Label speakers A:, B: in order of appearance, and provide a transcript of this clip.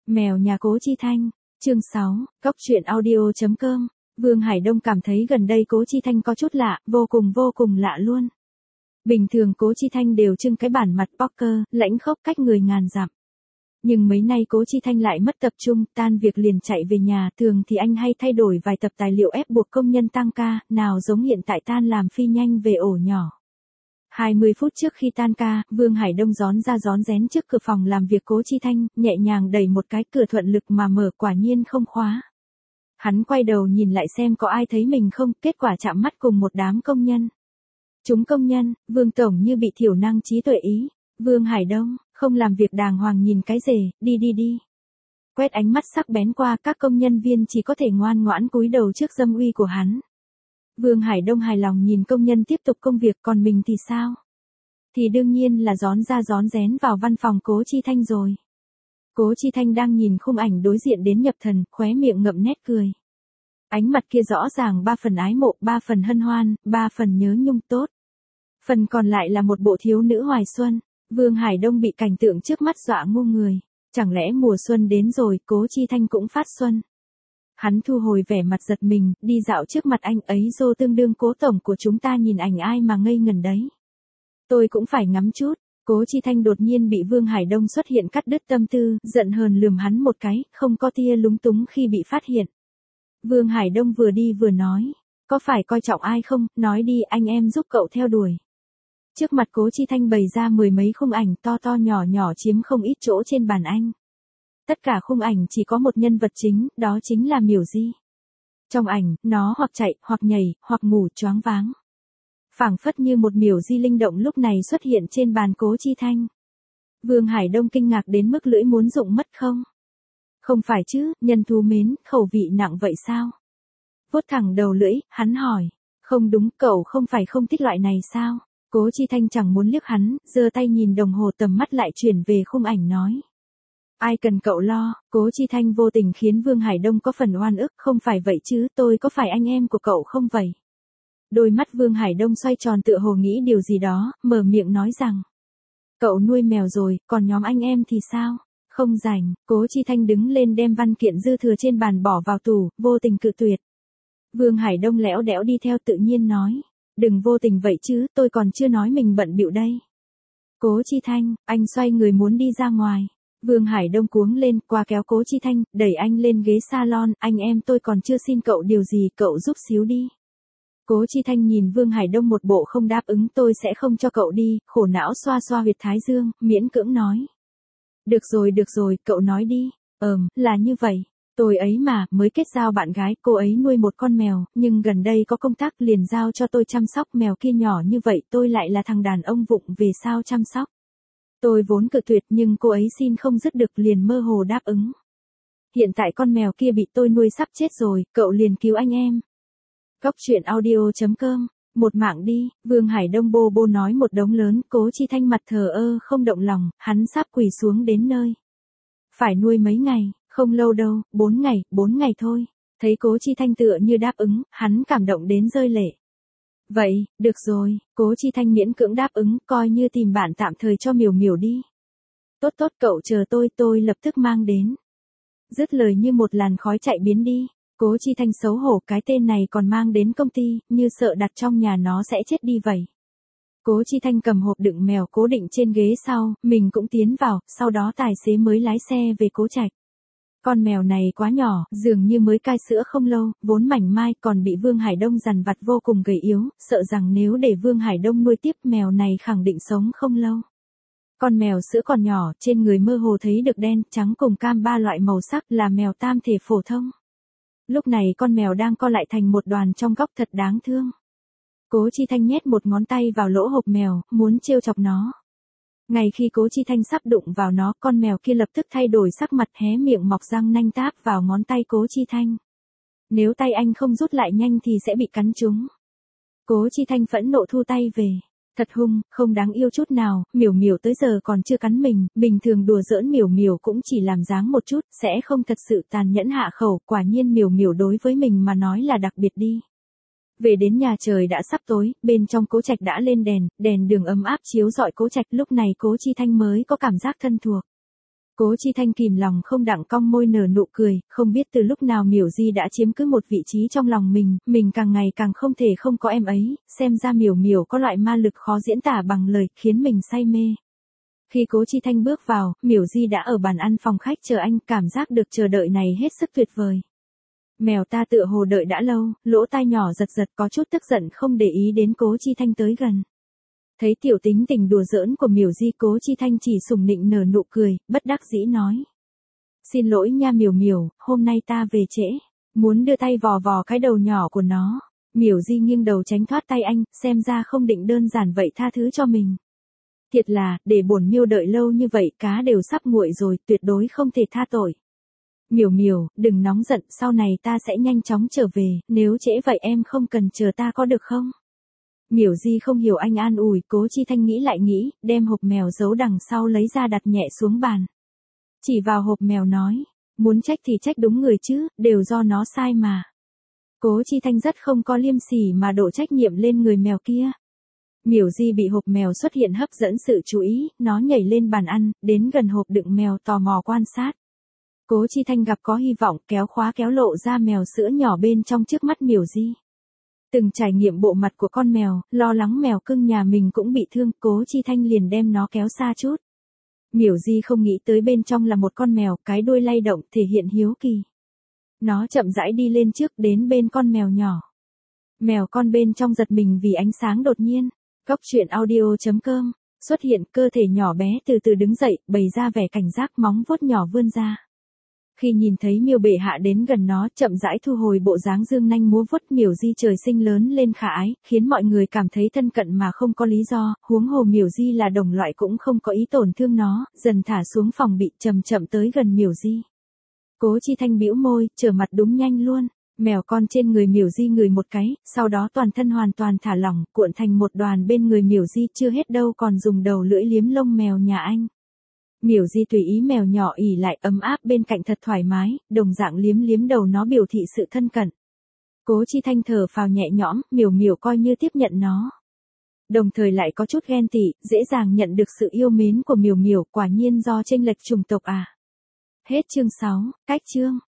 A: Mèo nhà Cố Chi Thanh, chương 6, Cóc truyện audio.com. Vương Hải Đông cảm thấy gần đây Cố Chi Thanh có chút lạ, vô cùng lạ luôn. Bình thường Cố Chi Thanh đều trưng cái bản mặt poker, lãnh khốc cách người ngàn dặm. Nhưng mấy nay Cố Chi Thanh lại mất tập trung, tan việc liền chạy về nhà, thường thì anh hay thay đổi vài tập tài liệu ép buộc công nhân tăng ca, nào giống hiện tại tan làm phi nhanh về ổ nhỏ. 20 phút trước khi tan ca, Vương Hải Đông rón rén trước cửa phòng làm việc Cố Chi Thanh, nhẹ nhàng đẩy một cái cửa thuận lực mà mở, quả nhiên không khóa. Hắn quay đầu nhìn lại xem có ai thấy mình không, kết quả chạm mắt cùng một đám công nhân. Chúng công nhân, Vương Tổng như bị thiểu năng trí tuệ ý. Vương Hải Đông, không làm việc đàng hoàng nhìn cái rể, đi. Quét ánh mắt sắc bén qua, các công nhân viên chỉ có thể ngoan ngoãn cúi đầu trước dâm uy của hắn. Vương Hải Đông hài lòng nhìn công nhân tiếp tục công việc, còn mình thì sao? Thì đương nhiên là rón rén vào văn phòng Cố Chi Thanh rồi. Cố Chi Thanh đang nhìn khung ảnh đối diện đến nhập thần, khóe miệng ngậm nét cười. Ánh mặt kia rõ ràng 3 phần ái mộ, 3 phần hân hoan, 3 phần nhớ nhung tốt. Phần còn lại là một bộ thiếu nữ hoài xuân. Vương Hải Đông bị cảnh tượng trước mắt dọa ngu người. Chẳng lẽ mùa xuân đến rồi, Cố Chi Thanh cũng phát xuân? Hắn thu hồi vẻ mặt giật mình, đi dạo trước mặt anh ấy dô tương đương Cố Tổng của chúng ta nhìn ảnh ai mà ngây ngẩn đấy. Tôi cũng phải ngắm chút. Cố Chi Thanh đột nhiên bị Vương Hải Đông xuất hiện cắt đứt tâm tư, giận hờn lườm hắn một cái, không có tia lúng túng khi bị phát hiện. Vương Hải Đông vừa đi vừa nói, có phải coi trọng ai không, nói đi anh em giúp cậu theo đuổi. Trước mặt Cố Chi Thanh bày ra 10 mấy khung ảnh to nhỏ chiếm không ít chỗ trên bàn anh. Tất cả khung ảnh chỉ có một nhân vật chính, đó chính là Miểu Di. Trong ảnh, nó hoặc chạy, hoặc nhảy, hoặc ngủ choáng váng. Phảng phất như một Miểu Di linh động lúc này xuất hiện trên bàn Cố Chi Thanh. Vương Hải Đông kinh ngạc đến mức lưỡi muốn rụng mất không? Không phải chứ, nhân thú mến, khẩu vị nặng vậy sao? Vuốt thẳng đầu lưỡi, hắn hỏi. Không đúng, cậu không phải không thích loại này sao? Cố Chi Thanh chẳng muốn liếc hắn, giơ tay nhìn đồng hồ, tầm mắt lại chuyển về khung ảnh nói. Ai cần cậu lo, Cố Chi Thanh vô tình khiến Vương Hải Đông có phần oan ức, không phải vậy chứ, tôi có phải anh em của cậu không vậy? Đôi mắt Vương Hải Đông xoay tròn tựa hồ nghĩ điều gì đó, mở miệng nói rằng. Cậu nuôi mèo rồi, còn nhóm anh em thì sao? Không rảnh, Cố Chi Thanh đứng lên đem văn kiện dư thừa trên bàn bỏ vào tủ, vô tình cự tuyệt. Vương Hải Đông lẽo đẽo đi theo tự nhiên nói. Đừng vô tình vậy chứ, tôi còn chưa nói mình bận bịu đây. Cố Chi Thanh, anh xoay người muốn đi ra ngoài. Vương Hải Đông cuống lên, qua kéo Cố Chi Thanh, đẩy anh lên ghế salon, anh em tôi còn chưa xin cậu điều gì, cậu giúp xíu đi. Cố Chi Thanh nhìn Vương Hải Đông một bộ không đáp ứng, tôi sẽ không cho cậu đi, khổ não xoa huyệt thái dương, miễn cưỡng nói. Được rồi, cậu nói đi. Là như vậy. Tôi ấy mà, mới kết giao bạn gái, cô ấy nuôi một con mèo, nhưng gần đây có công tác liền giao cho tôi chăm sóc mèo kia nhỏ như vậy, tôi lại là thằng đàn ông vụng về sao chăm sóc. Tôi vốn cự tuyệt nhưng cô ấy xin không dứt được liền mơ hồ đáp ứng. Hiện tại con mèo kia bị tôi nuôi sắp chết rồi, cậu liền cứu anh em. Cóc truyện audio.com, một mạng đi, Vương Hải Đông bô nói một đống lớn, Cố Chi Thanh mặt thờ ơ không động lòng, hắn sắp quỳ xuống đến nơi. Phải nuôi mấy ngày, không lâu đâu, 4 ngày thôi. Thấy Cố Chi Thanh tựa như đáp ứng, hắn cảm động đến rơi lệ. Vậy, được rồi, Cố Chi Thanh miễn cưỡng đáp ứng, coi như tìm bạn tạm thời cho Miểu đi. Tốt, cậu chờ tôi lập tức mang đến. Dứt lời như một làn khói chạy biến đi. Cố Chi Thanh xấu hổ, cái tên này còn mang đến công ty, như sợ đặt trong nhà nó sẽ chết đi vậy. Cố Chi Thanh cầm hộp đựng mèo cố định trên ghế sau, mình cũng tiến vào, sau đó tài xế mới lái xe về Cố Trạch. Con mèo này quá nhỏ, dường như mới cai sữa không lâu, vốn mảnh mai, còn bị Vương Hải Đông dằn vặt vô cùng gầy yếu, sợ rằng nếu để Vương Hải Đông nuôi tiếp mèo này khẳng định sống không lâu. Con mèo sữa còn nhỏ, trên người mơ hồ thấy được đen, trắng cùng cam 3 loại màu sắc, là mèo tam thể phổ thông. Lúc này con mèo đang co lại thành một đoàn trong góc thật đáng thương. Cố Chi Thanh nhét một ngón tay vào lỗ hộp mèo, muốn trêu chọc nó. Ngay khi Cố Chi Thanh sắp đụng vào nó, con mèo kia lập tức thay đổi sắc mặt, hé miệng mọc răng nanh táp vào ngón tay Cố Chi Thanh. Nếu tay anh không rút lại nhanh thì sẽ bị cắn trúng. Cố Chi Thanh phẫn nộ thu tay về. Thật hung, không đáng yêu chút nào, Miểu tới giờ còn chưa cắn mình, bình thường đùa giỡn Miểu cũng chỉ làm dáng một chút, sẽ không thật sự tàn nhẫn hạ khẩu, quả nhiên Miểu đối với mình mà nói là đặc biệt đi. Về đến nhà trời đã sắp tối, bên trong Cố Trạch đã lên đèn đường ấm áp chiếu rọi Cố Trạch, lúc này Cố Chi Thanh mới có cảm giác thân thuộc. Cố Chi Thanh kìm lòng không đặng cong môi nở nụ cười, không biết từ lúc nào Miểu Di đã chiếm cứ một vị trí trong lòng mình càng ngày càng không thể không có em ấy, xem ra Miểu Miểu có loại ma lực khó diễn tả bằng lời, khiến mình say mê. Khi Cố Chi Thanh bước vào, Miểu Di đã ở bàn ăn phòng khách chờ anh, cảm giác được chờ đợi này hết sức tuyệt vời. Mèo ta tựa hồ đợi đã lâu, lỗ tai nhỏ giật giật có chút tức giận không để ý đến Cố Chi Thanh tới gần. Thấy tiểu tính tình đùa giỡn của Miểu Di, Cố Chi Thanh chỉ sủng nịnh nở nụ cười, bất đắc dĩ nói. Xin lỗi nha Miểu Miểu, hôm nay ta về trễ, muốn đưa tay vò vò cái đầu nhỏ của nó. Miểu Di nghiêng đầu tránh thoát tay anh, xem ra không định đơn giản vậy tha thứ cho mình. Thiệt là, để bổn miêu đợi lâu như vậy cá đều sắp nguội rồi, tuyệt đối không thể tha tội. Miểu Miểu, đừng nóng giận, sau này ta sẽ nhanh chóng trở về, nếu trễ vậy em không cần chờ ta có được không? Miểu Di không hiểu anh an ủi, Cố Chi Thanh nghĩ lại nghĩ, đem hộp mèo giấu đằng sau lấy ra đặt nhẹ xuống bàn. Chỉ vào hộp mèo nói, muốn trách thì trách đúng người chứ, đều do nó sai mà. Cố Chi Thanh rất không có liêm sỉ mà đổ trách nhiệm lên người mèo kia. Miểu Di bị hộp mèo xuất hiện hấp dẫn sự chú ý, nó nhảy lên bàn ăn, đến gần hộp đựng mèo tò mò quan sát. Cố Chi Thanh gặp có hy vọng, kéo khóa kéo lộ ra mèo sữa nhỏ bên trong trước mắt Miểu Di. Từng trải nghiệm bộ mặt của con mèo, lo lắng mèo cưng nhà mình cũng bị thương, Cố Chi Thanh liền đem nó kéo xa chút. Miểu Di không nghĩ tới bên trong là một con mèo, cái đuôi lay động thể hiện hiếu kỳ. Nó chậm rãi đi lên trước đến bên con mèo nhỏ. Mèo con bên trong giật mình vì ánh sáng đột nhiên. Góc truyện audio.com, xuất hiện cơ thể nhỏ bé từ từ đứng dậy, bày ra vẻ cảnh giác, móng vuốt nhỏ vươn ra. Khi nhìn thấy Miêu bệ hạ đến gần nó, chậm rãi thu hồi bộ dáng dương nanh múa vuốt, Miểu Di trời sinh lớn lên khả ái, khiến mọi người cảm thấy thân cận mà không có lý do, huống hồ Miểu Di là đồng loại cũng không có ý tổn thương nó, dần thả xuống phòng bị, chậm chậm tới gần Miểu Di. Cố Chi Thanh bĩu môi, trở mặt đúng nhanh luôn. Mèo con trên người Miểu Di ngửi một cái, sau đó toàn thân hoàn toàn thả lỏng, cuộn thành một đoàn bên người Miểu Di, chưa hết đâu còn dùng đầu lưỡi liếm lông mèo nhà anh. Miểu Di tùy ý mèo nhỏ ỉ lại ấm áp bên cạnh thật thoải mái, đồng dạng liếm liếm đầu nó biểu thị sự thân cận. Cố Chi Thanh thở phào nhẹ nhõm, Miểu Miểu coi như tiếp nhận nó. Đồng thời lại có chút ghen tị, dễ dàng nhận được sự yêu mến của Miểu Miểu, quả nhiên do chênh lệch chủng tộc à. Hết chương 6, cách chương.